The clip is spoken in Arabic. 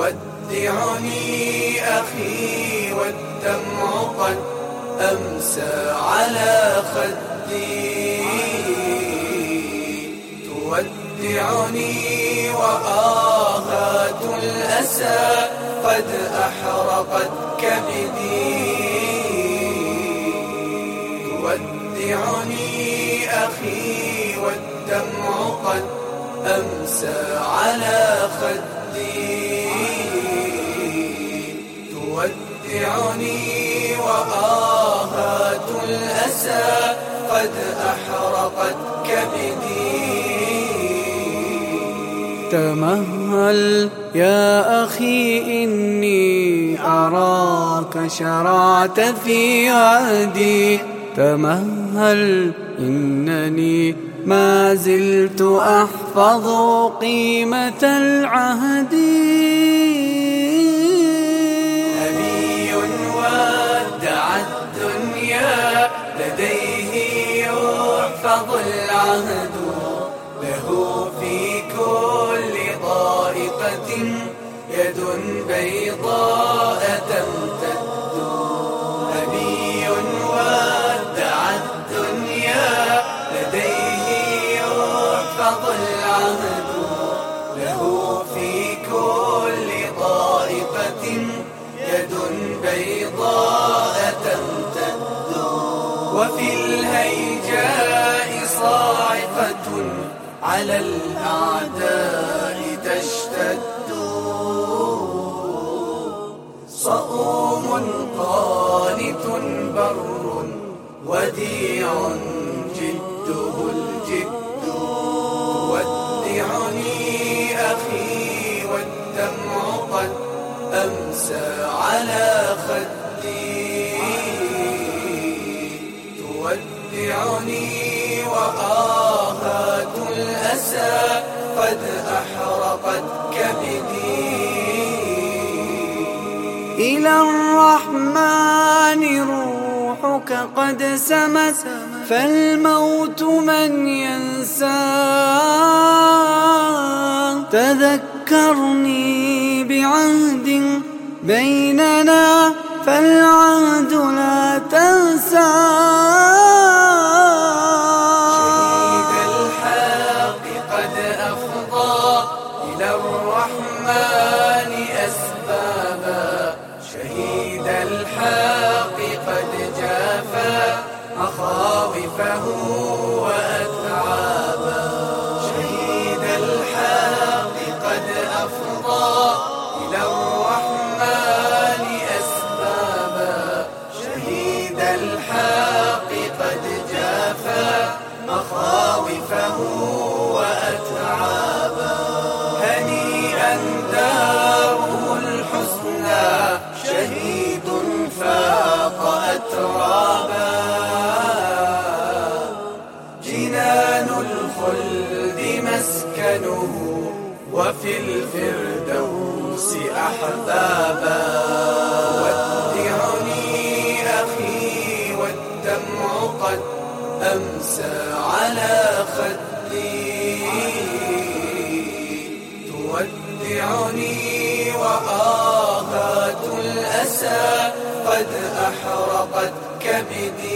تودعني أخي والدمع قد أمسى على خدي، تودعني وآهات الأسى قد أحرقت كبدي، تودعني أخي والدمع قد أمسى على خدي، تودعني وآهات الأسى قد أحرقت كبدي. تمهل يا أخي إني أراك شرعت في عهدي، تمهل إنني ما زلت أحفظ قيمة العهد. نبي ودع الدنيا لديه يحفظ العهد، له في كل ضائقة يد بيضاء تمتد. نبي ودع الدنيا لديه يحفظ العهد، له في كل ضائقة يد بيضاء تمتد. وفي الهيجاء صاعقة على الأعداء تشتد. صؤوم قانت بر وديع جده الجد، تودعني أخي والدمع قد أمسى على خدي، تودعني وآهات الأسى قد أحرقت كبدي. إلى الرحمن روحك قد سمت، فالموت من ينسى. تذكرني بعهد بيننا فالعهد لا تنسى. شهيد الحق قد أفضى إلى الرحمن أسبابا، شهيد الحق قد جافى مخاوفه وأتعابا. شهيد الحق قد أفضى إلى الرحمن أسبابا، شهيد الحق قد جافى مخاوفه وأتعابا. هنيئا داره الحسنى شهيد فاق أترابا، جنان الخلد مسكنه وفي الفردوس أحبابا. تودعني أخي والدمع قد أمسى على خدي، تودعني وآهات الأسى قد أحرقت كبدي.